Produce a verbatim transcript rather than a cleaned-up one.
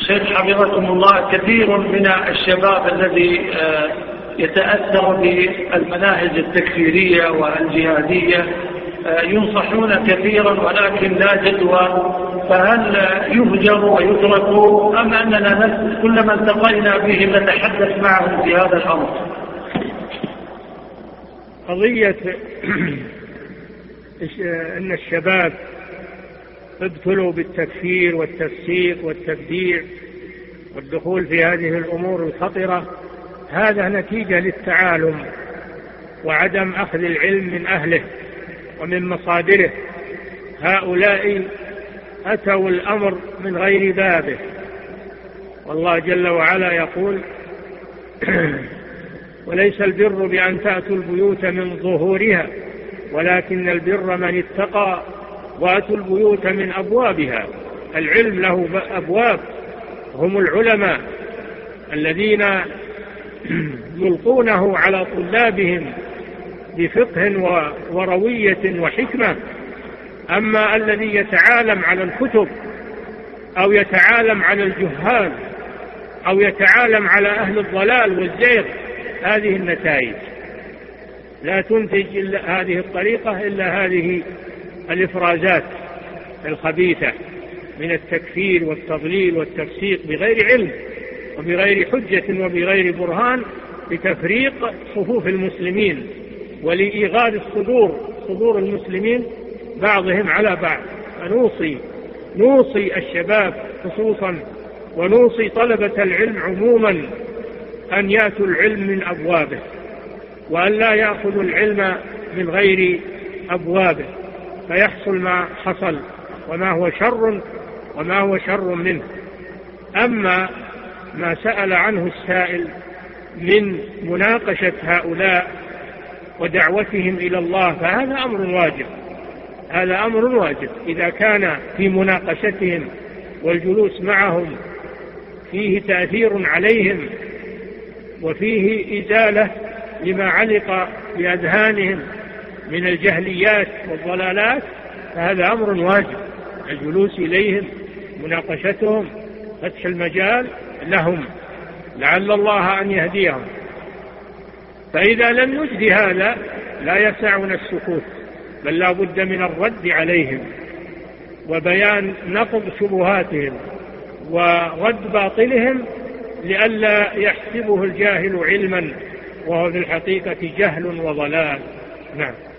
شيخ حفظكم الله، كثير من الشباب الذي يتأثر بالمناهج التكفيرية والجهادية ينصحون كثيرا ولكن لا جدوى، فهل يهجر ويترك أم أننا كلما التقينا بهم نتحدث معهم في هذا الأمر؟ قضية أن الشباب ابتلوا بالتكفير والتفسيق والتبديع والدخول في هذه الأمور الخطرة، هذا نتيجة للتعالم وعدم أخذ العلم من أهله ومن مصادره. هؤلاء أتوا الأمر من غير بابه، والله جل وعلا يقول: وليس البر بأن تأتوا البيوت من ظهورها ولكن البر من اتقى وأتوا البيوت من أبوابها. العلم له أبواب، هم العلماء الذين يلقونه على طلابهم بفقه وروية وحكمة. أما الذي يتعالم على الكتب أو يتعالم على الجهال أو يتعالم على أهل الضلال والزيغ، هذه النتائج لا تنتج إلا هذه الطريقة إلا هذه الإفرازات الخبيثة من التكفير والتضليل والتفسيق بغير علم وبغير حجة وبغير برهان، لتفريق صفوف المسلمين ولإيغاد الصدور صدور المسلمين بعضهم على بعض. فنوصي نوصي الشباب خصوصا ونوصي طلبة العلم عموما أن يأتوا العلم من أبوابه وأن لا يأخذوا العلم من غير أبوابه، فيحصل ما حصل وما هو شر وما هو شر منه. أما ما سأل عنه السائل من مناقشة هؤلاء ودعوتهم إلى الله فهذا أمر واجب، هذا أمر واجب. إذا كان في مناقشتهم والجلوس معهم فيه تأثير عليهم وفيه إزالة لما علق بأذهانهم من الجهليات والضلالات، فهذا أمر واجب، الجلوس إليهم، مناقشتهم، فتح المجال لهم لعل الله أن يهديهم. فإذا لم نجد هذا لا يسعنا السكوت، بل لا بد من الرد عليهم وبيان نقض شبهاتهم ورد باطلهم لئلا يحسبه الجاهل علما وهو في الحقيقة جهل وضلال. نعم.